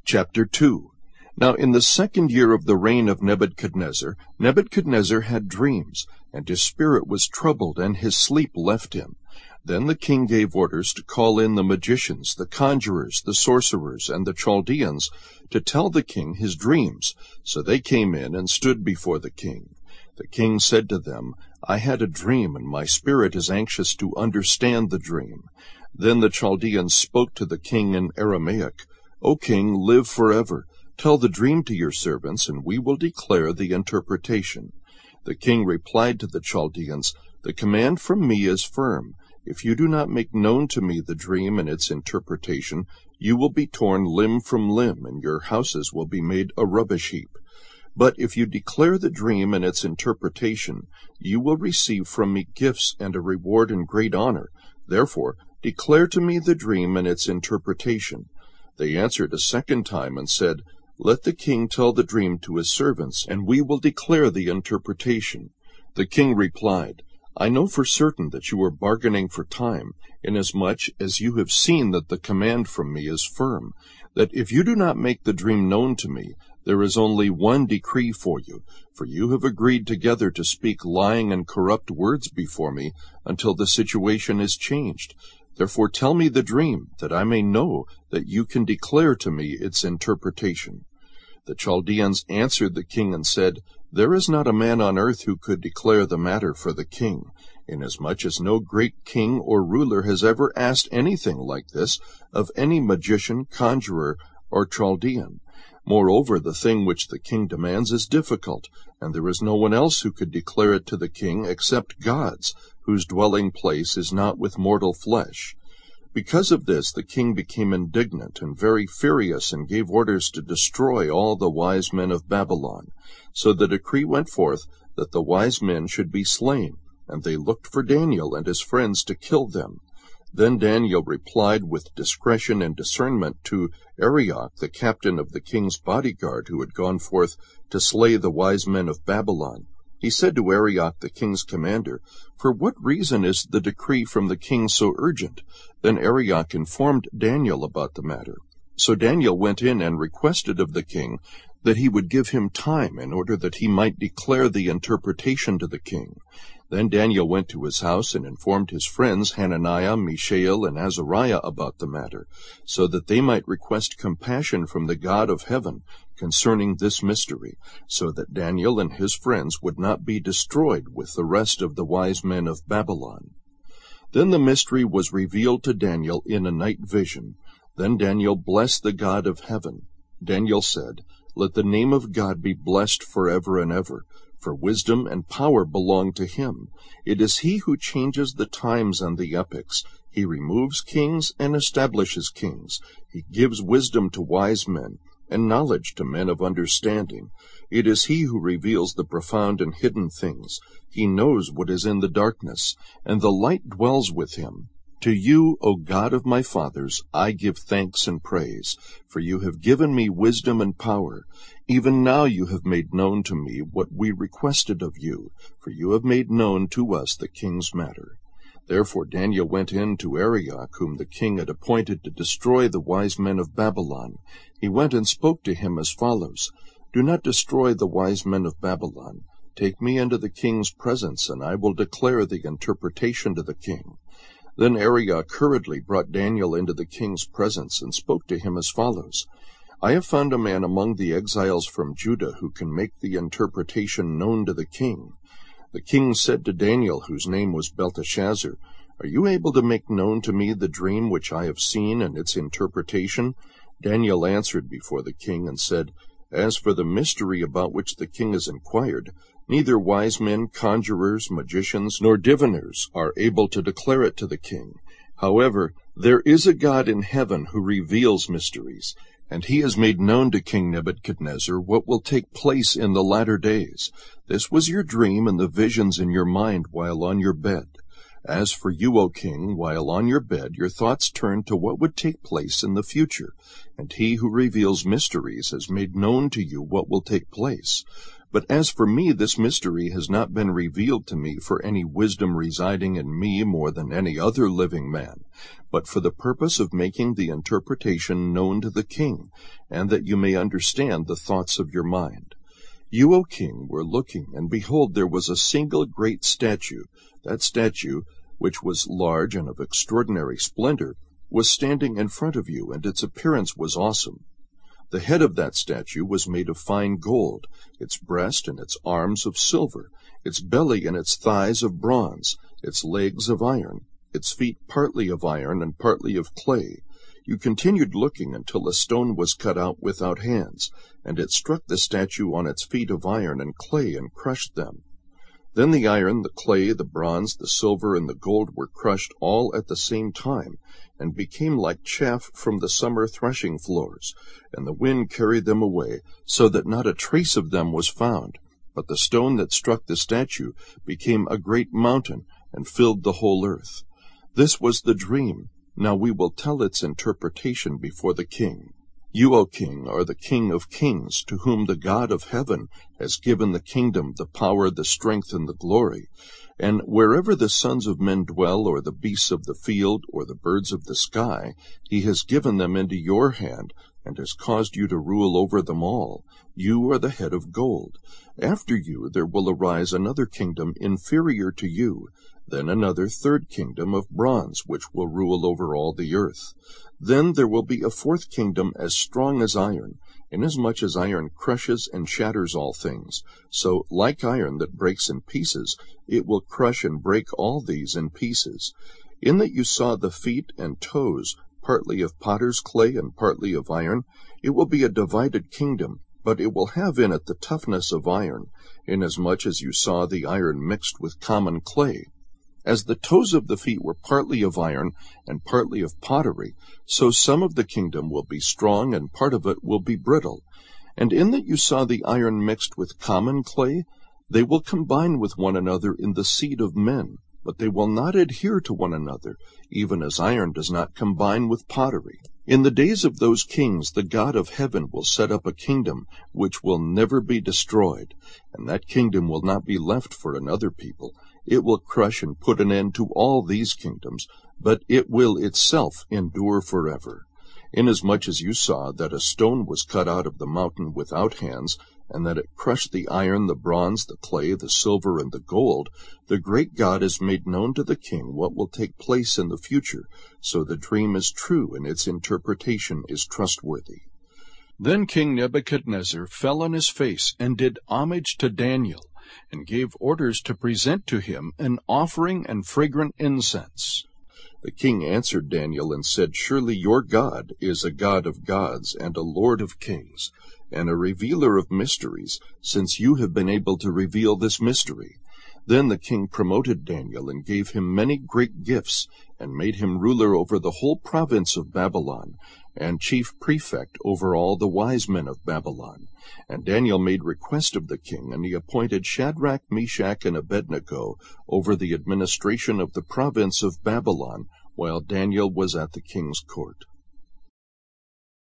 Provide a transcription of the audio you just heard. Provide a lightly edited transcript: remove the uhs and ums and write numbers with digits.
Chapter 2. Now in the 2nd year of the reign of Nebuchadnezzar, Nebuchadnezzar had dreams, and his spirit was troubled, and his sleep left him. Then the king gave orders to call in the magicians, the conjurers, the sorcerers, and the Chaldeans, to tell the king his dreams. So they came in and stood before the king. The king said to them, I had a dream, and my spirit is anxious to understand the dream. Then the Chaldeans spoke to the king in Aramaic, O king, live forever. Tell the dream to your servants, and we will declare the interpretation. The king replied to the Chaldeans, The command from me is firm. If you do not make known to me the dream and its interpretation, you will be torn limb from limb, and your houses will be made a rubbish heap. But if you declare the dream and its interpretation, you will receive from me gifts and a reward and great honor. Therefore, declare to me the dream and its interpretation. They answered a second time and said, Let the king tell the dream to his servants, and we will declare the interpretation. The king replied, I know for certain that you are bargaining for time, inasmuch as you have seen that the command from me is firm, that if you do not make the dream known to me, there is only one decree for you have agreed together to speak lying and corrupt words before me until the situation is changed. Therefore tell me the dream, that I may know that you can declare to me its interpretation. The Chaldeans answered the king and said, There is not a man on earth who could declare the matter for the king, inasmuch as no great king or ruler has ever asked anything like this of any magician, conjurer, or Chaldean. Moreover, the thing which the king demands is difficult, and there is no one else who could declare it to the king except gods, whose dwelling place is not with mortal flesh. Because of this the king became indignant and very furious, and gave orders to destroy all the wise men of Babylon. So the decree went forth that the wise men should be slain, and they looked for Daniel and his friends to kill them. Then Daniel replied with discretion and discernment to Arioch, the captain of the king's bodyguard, who had gone forth to slay the wise men of Babylon. He said to Arioch, the king's commander, For what reason is the decree from the king so urgent? Then Arioch informed Daniel about the matter. So Daniel went in and requested of the king that he would give him time in order that he might declare the interpretation to the king. Then Daniel went to his house and informed his friends Hananiah, Mishael, and Azariah about the matter, so that they might request compassion from the God of heaven concerning this mystery, so that Daniel and his friends would not be destroyed with the rest of the wise men of Babylon. Then the mystery was revealed to Daniel in a night vision. Then Daniel blessed the God of heaven. Daniel said, Let the name of God be blessed forever and ever, for wisdom and power belong to him. It is he who changes the times and the epochs. He removes kings and establishes kings. He gives wisdom to wise men, and knowledge to men of understanding. It is he who reveals the profound and hidden things. He knows what is in the darkness, and the light dwells with him. To you, O God of my fathers, I give thanks and praise, for you have given me wisdom and power. Even now you have made known to me what we requested of you, for you have made known to us the king's matter. Therefore Daniel went in to Arioch, whom the king had appointed to destroy the wise men of Babylon. He went and spoke to him as follows, Do not destroy the wise men of Babylon. Take me into the king's presence, and I will declare the interpretation to the king. Then Arioch hurriedly brought Daniel into the king's presence, and spoke to him as follows, I have found a man among the exiles from Judah who can make the interpretation known to the king. The king said to Daniel, whose name was Belteshazzar, Are you able to make known to me the dream which I have seen and its interpretation? Daniel answered before the king and said, As for the mystery about which the king has inquired, neither wise men, conjurers, magicians, nor diviners are able to declare it to the king. However, there is a God in heaven who reveals mysteries, and he has made known to King Nebuchadnezzar what will take place in the latter days. This was your dream and the visions in your mind while on your bed. As for you, O king, while on your bed, your thoughts turned to what would take place in the future, and he who reveals mysteries has made known to you what will take place. But as for me, this mystery has not been revealed to me for any wisdom residing in me more than any other living man, but for the purpose of making the interpretation known to the king, and that you may understand the thoughts of your mind. You, O king, were looking, and behold, there was a single great statue. That statue, which was large and of extraordinary splendor, was standing in front of you, and its appearance was awesome. The head of that statue was made of fine gold, its breast and its arms of silver, its belly and its thighs of bronze, its legs of iron, its feet partly of iron and partly of clay. You continued looking until a stone was cut out without hands, and it struck the statue on its feet of iron and clay and crushed them. Then the iron, the clay, the bronze, the silver, and the gold were crushed all at the same time, and became like chaff from the summer threshing floors, and the wind carried them away, so that not a trace of them was found. But the stone that struck the statue became a great mountain, and filled the whole earth. This was the dream. Now we will tell its interpretation before the king. You, O king, are the King of kings, to whom the God of heaven has given the kingdom, the power, the strength, and the glory. And wherever the sons of men dwell, or the beasts of the field, or the birds of the sky, he has given them into your hand, and has caused you to rule over them all. You are the head of gold. After you there will arise another kingdom inferior to you, then another third kingdom of bronze, which will rule over all the earth. Then there will be a fourth kingdom as strong as iron, inasmuch as iron crushes and shatters all things. So, like iron that breaks in pieces, it will crush and break all these in pieces. In that you saw the feet and toes, partly of potter's clay and partly of iron, it will be a divided kingdom, but it will have in it the toughness of iron, inasmuch as you saw the iron mixed with common clay. As the toes of the feet were partly of iron and partly of pottery, so some of the kingdom will be strong and part of it will be brittle. And in that you saw the iron mixed with common clay, they will combine with one another in the seed of men, but they will not adhere to one another, even as iron does not combine with pottery. In the days of those kings the God of heaven will set up a kingdom which will never be destroyed, and that kingdom will not be left for another people. It will crush and put an end to all these kingdoms, but it will itself endure forever. Inasmuch as you saw that a stone was cut out of the mountain without hands, and that it crushed the iron, the bronze, the clay, the silver, and the gold, the great God has made known to the king what will take place in the future, so the dream is true and its interpretation is trustworthy. Then King Nebuchadnezzar fell on his face and did homage to Daniel, and gave orders to present to him an offering and fragrant incense. The king answered Daniel and said, Surely your God is a God of gods and a Lord of kings, and a revealer of mysteries, since you have been able to reveal this mystery. Then the king promoted Daniel and gave him many great gifts, and made him ruler over the whole province of Babylon, and chief prefect over all the wise men of Babylon. And Daniel made request of the king, and he appointed Shadrach, Meshach, and Abednego over the administration of the province of Babylon, while Daniel was at the king's court.